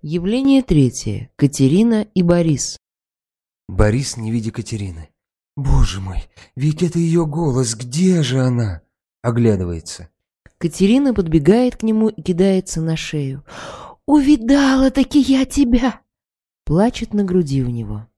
Явление третье. Катерина и Борис. Борис, не видя Катерины. «Боже мой, ведь это ее голос, где же она?» Оглядывается. Катерина подбегает к нему и кидается на шею. «Увидала-таки я тебя!» Плачет на груди у него.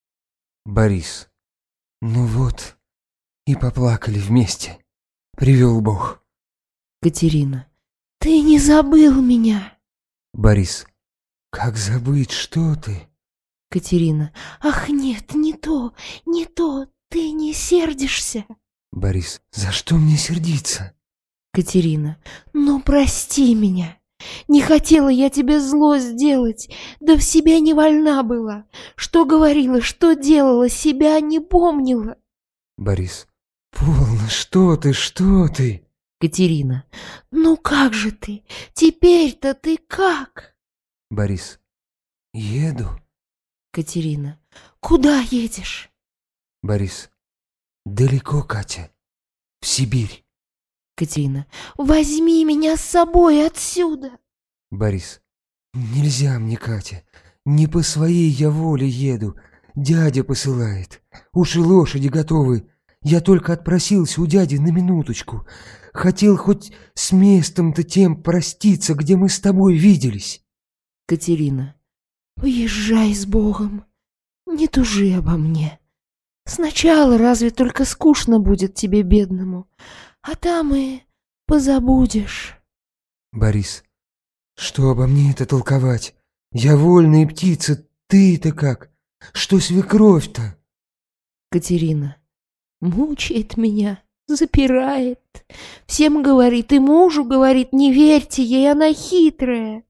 Борис. «Ну вот, и поплакали вместе. Привел Бог». Катерина. «Ты не забыл меня!» Борис. «Как забыть, что ты?» Катерина. «Ах, нет, не то, не то, ты не сердишься!» Борис. «За что мне сердиться?» Катерина. «Ну, прости меня. Не хотела я тебе зло сделать, да в себя не вольна была. Что говорила, что делала, себя не помнила». Борис. «Полно, что ты, что ты?» Катерина. «Ну как же ты? Теперь-то ты как?» Борис. «Еду». Катерина. «Куда едешь?» Борис. «Далеко, Катя. В Сибирь». Катерина. «Возьми меня с собой отсюда». Борис. «Нельзя мне, Катя. Не по своей я воле еду. Дядя посылает. Уж и лошади готовы. Я только отпросился у дяди на минуточку. Хотел хоть с местом-то тем проститься, где мы с тобой виделись». Катерина. «Уезжай с Богом. Не тужи обо мне. Сначала разве только скучно будет тебе, бедному, а там и позабудешь». Борис. «Что обо мне это толковать? Я вольная птица, ты-то как? Что свекровь-то?» Катерина. «Мучает меня, запирает. Всем говорит, и мужу говорит, не верьте ей, она хитрая.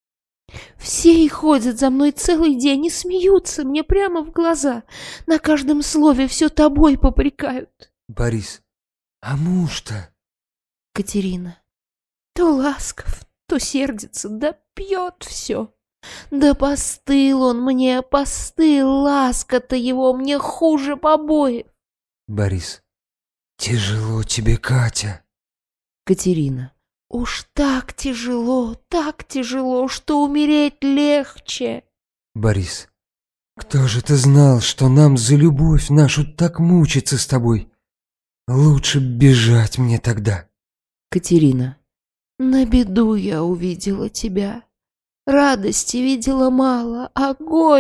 Все и ходят за мной целый день и смеются мне прямо в глаза. На каждом слове все тобой попрекают». Борис. «А муж-то?» Катерина. То ласков, то сердится, да пьет все. Да постыл он мне, постыл, ласка-то его мне хуже побоев. Борис. «Тяжело тебе, Катя». Катерина. Уж так тяжело, что умереть легче. Борис. «Кто же ты знал, что нам за любовь нашу так мучиться с тобой? Лучше бежать мне тогда». Катерина. На беду я увидела тебя. Радости видела мало, а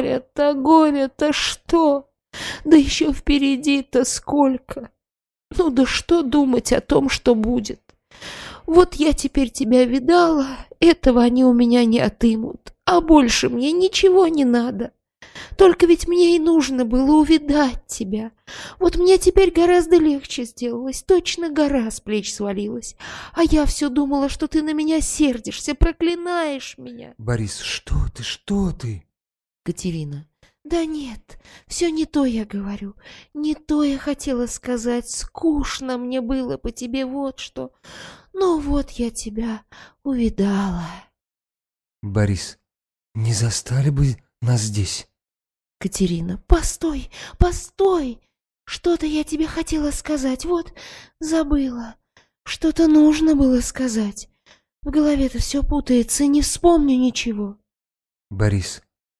горе-то что? Да еще впереди-то сколько. Ну да что думать о том, что будет? Вот я теперь тебя видала, этого они у меня не отымут, а больше мне ничего не надо. Только ведь мне и нужно было увидать тебя. Вот мне теперь гораздо легче сделалось, точно гора с плеч свалилась. А я все думала, что ты на меня сердишься, проклинаешь меня». Борис. Что ты? Катерина. «Да нет, все не то я говорю, не то я хотела сказать, скучно мне было по тебе, вот что. Ну вот я тебя увидала». Борис. «Не застали бы нас здесь?» Катерина. «Постой, постой! Что-то я тебе хотела сказать, вот забыла. Что-то нужно было сказать. В голове-то все путается, не вспомню ничего». Борис.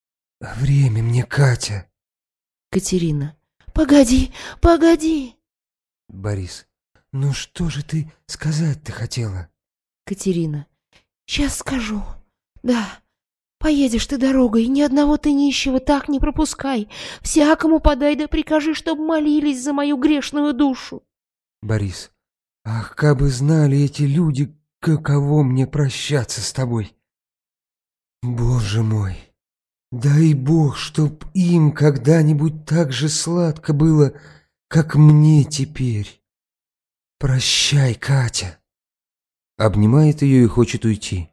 «Время мне, Катя». Катерина. «Погоди, погоди!» Борис. «Ну что же ты сказать-то хотела?» Катерина. «Сейчас скажу. Да, поедешь ты дорогой, ни одного ты нищего так не пропускай. Всякому подай да прикажи, чтоб молились за мою грешную душу». Борис. «Ах, как бы знали эти люди, каково мне прощаться с тобой. Боже мой, дай Бог, чтоб им когда-нибудь так же сладко было, как мне теперь. Прощай, Катя». Обнимает ее и хочет уйти.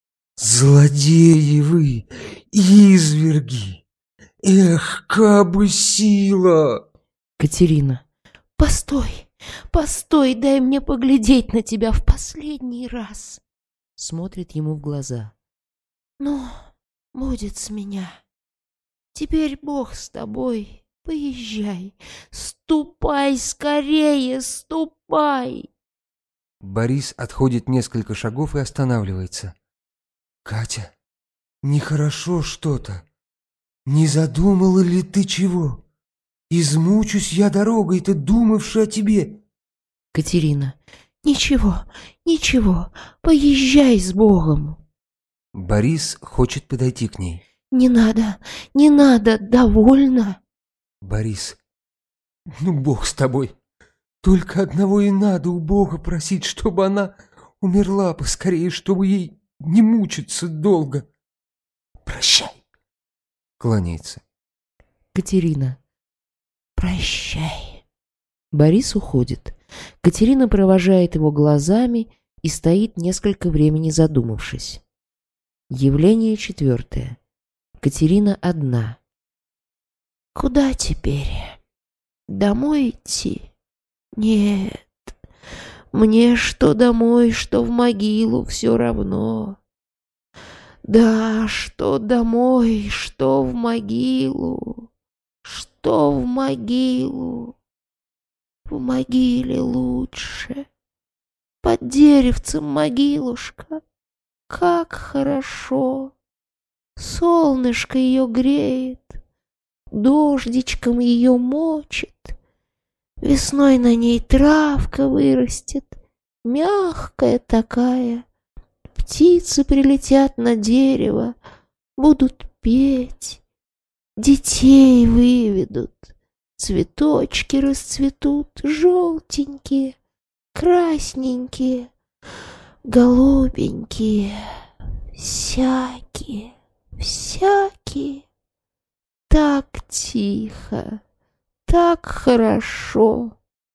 «Злодеи вы, изверги! Эх, кабы сила!» Катерина. «Постой, постой, дай мне поглядеть на тебя в последний раз». Смотрит ему в глаза. «Ну, будет с меня. Теперь Бог с тобой, поезжай. Ступай скорее, ступай». Борис отходит несколько шагов и останавливается. «Катя, нехорошо что-то. Не задумала ли ты чего? Измучусь я дорогой-то, думавши о тебе. Катерина. Ничего, ничего, поезжай с Богом. Борис хочет подойти к ней. Не надо, довольно. Борис. Ну, Бог с тобой. Только одного и надо у Бога просить, чтобы она умерла поскорее, чтобы ей не мучиться долго. Прощай. Кланяется. Катерина. Прощай. Борис уходит. Катерина провожает его глазами и стоит несколько времени задумавшись. Явление 4. Катерина одна. Куда теперь? Домой идти? Нет. Мне что домой, что в могилу все равно. Да, что домой, что в могилу, что в могилу. В могиле лучше. Под деревцем могилушка. Как хорошо. Солнышко ее греет, дождичком ее мочит. Весной на ней травка вырастет, мягкая такая. Птицы прилетят на дерево, будут петь, детей выведут. Цветочки расцветут, желтенькие, красненькие, голубенькие, всякие, всякие. Так тихо, так хорошо.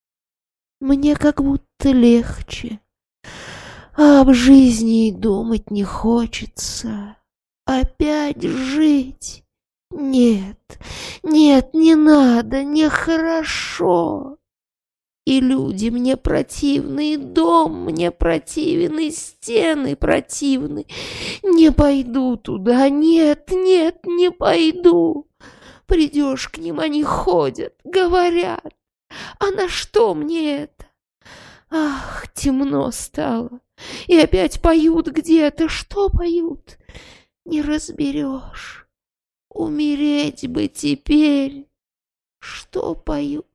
Мне как будто легче. А об жизни и думать не хочется. Опять жить? Нет, нет, не надо, нехорошо. И люди мне противны, и дом мне противен, и стены противны. Не пойду туда, нет, нет, не пойду. Придешь к ним, они ходят, говорят. А на что мне это? Ах, темно стало. И опять поют где-то. Что поют? Не разберешь. Умереть бы теперь. Что поют?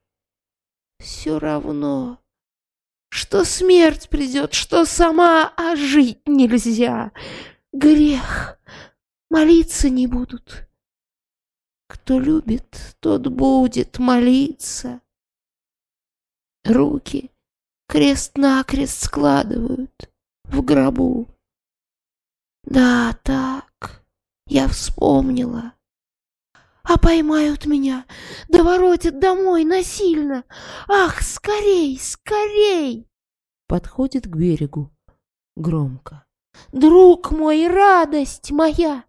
Все равно, что смерть придет, что сама, а жить нельзя. Грех. Молиться не будут. Кто любит, тот будет молиться. Руки крест-накрест складывают в гробу. Да, так, я вспомнила. А поймают меня, да воротят домой насильно. Ах, скорей, скорей! Подходит к берегу громко. Друг мой, радость моя,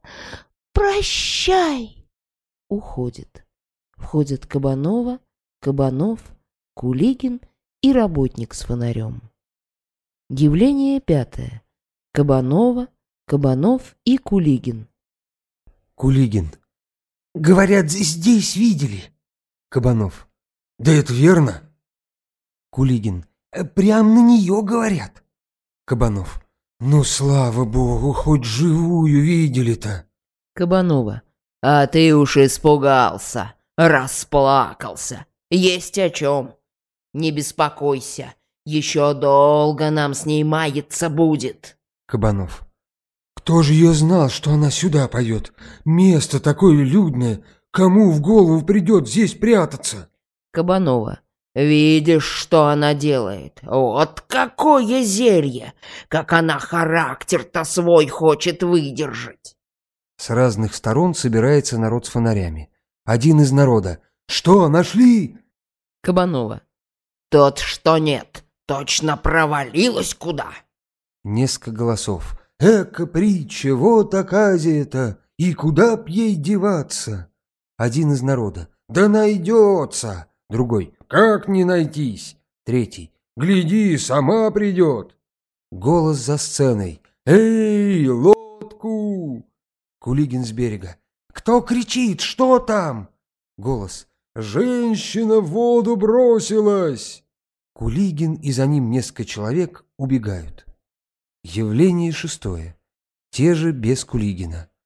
прощай! Уходит. Входят Кабанова, Кабанов, Кулигин и работник с фонарем. Явление 5. Кабанова, Кабанов и Кулигин. Кулигин. Говорят, здесь видели. Кабанов. Да это верно. Кулигин. Прям на нее говорят. Кабанов. Ну, слава богу, хоть живую видели-то. Кабанова. А ты уж испугался, расплакался. Есть о чем. Не беспокойся, еще долго нам с ней маяться будет. Кабанов. Кто же ее знал, что она сюда пойдет? Место такое людное. Кому в голову придет здесь прятаться? Кабанова. Видишь, что она делает? Вот какое зелье! Как она характер-то свой хочет выдержать. С разных сторон собирается народ с фонарями. Один из народа. Что, нашли? Кабанова. Тот, что нет, точно провалилась куда? Несколько голосов. Эка притча, вот оказия-то, и куда б ей деваться? Один из народа. Да найдется. Другой. Как не найтись? Третий. Гляди, сама придет. Голос за сценой. Эй, лодку! Кулигин с берега. Кто кричит? Что там? Голос. Женщина в воду бросилась. Кулигин и за ним несколько человек убегают. Явление 6. Те же без Кулигина.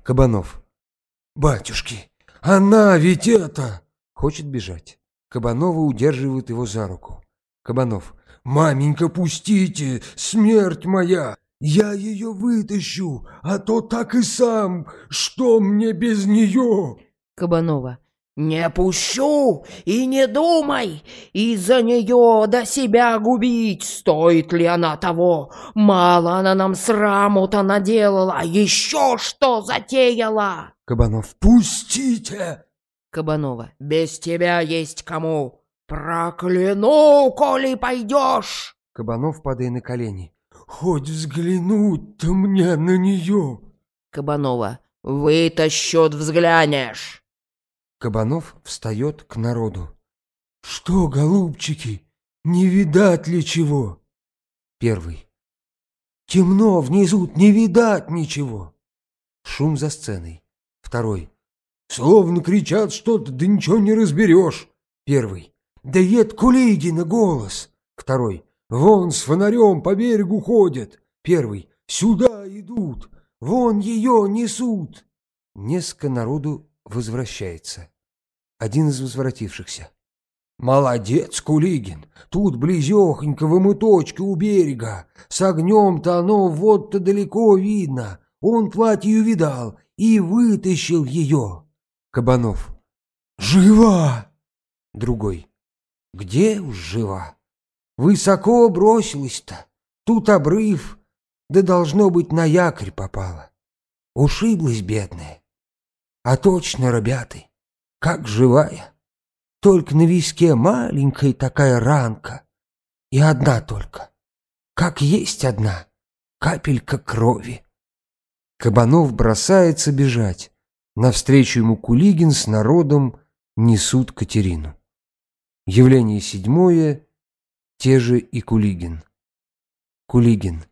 Кабанов. «Батюшки, она ведь это...» Хочет бежать. Кабанова удерживает его за руку. Кабанов. «Маменька, пустите, смерть моя! Я ее вытащу, а то так и сам, что мне без нее?» Кабанова. «Не пущу и не думай, из-за нее до себя губить, стоит ли она того. Мало она нам сраму-то наделала, а еще что затеяла!» Кабанов. «Пустите!» Кабанова. «Без тебя есть кому. Прокляну, коли пойдешь!» Кабанов, падая на колени. «Хоть взглянуть-то мне на нее!» Кабанова. «Вытащут, взглянешь!» Кабанов встает к народу. «Что, голубчики, не видать ли чего?» Первый. «Темно внизу, не видать ничего!» Шум за сценой. Второй. «Словно кричат что-то, да ничего не разберешь!» Первый. «Да ед Кулигина голос!» Второй. «Вон с фонарем по берегу ходят!» Первый. «Сюда идут! Вон ее несут!» Несколько народу возвращается. Один из возвратившихся. «Молодец, Кулигин! Тут близехонько в омыточке у берега. С огнем-то оно вот-то далеко видно. Он платье увидал и вытащил ее». Кабанов. «Жива!» Другой. «Где уж жива? Высоко бросилась-то. Тут обрыв, да должно быть на якорь попала. Ушиблась бедная. А точно, ребята, как живая. Только на виске маленькая такая ранка. И одна только. Как есть одна. Капелька крови». Кабанов бросается бежать. Навстречу ему Кулигин с народом несут Катерину. Явление 7. Те же и Кулигин. Кулигин.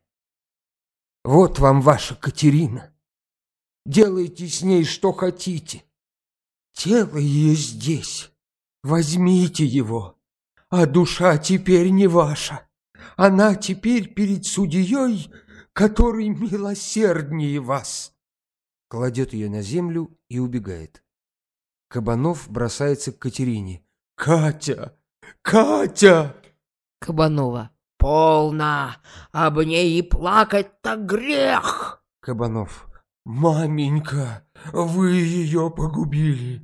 «Вот вам ваша Катерина. Делайте с ней что хотите. Тело ее здесь. Возьмите его. А душа теперь не ваша. Она теперь перед судьей, который милосерднее вас». Кладет ее на землю и убегает. Кабанов бросается к Катерине. «Катя! Катя!» Кабанова. «Полно! Об ней и плакать-то грех!» Кабанов. «Маменька, вы ее погубили!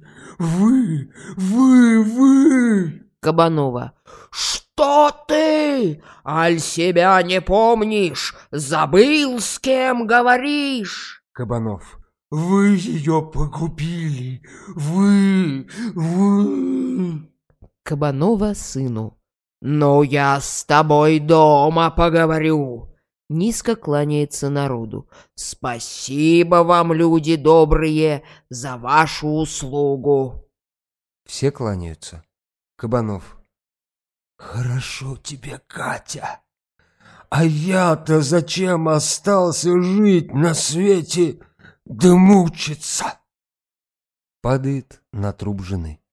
Вы!» Кабанова. «Что ты? Аль себя не помнишь? Забыл, с кем говоришь?» Кабанов. «Вы ее погубили! Вы!» Кабанова сыну. «Ну, я с тобой дома поговорю!» Низко кланяется народу. «Спасибо вам, люди добрые, за вашу услугу!» Все кланяются. Кабанов. «Хорошо тебе, Катя! А я-то зачем остался жить на свете да мучиться?» Падает на труп жены.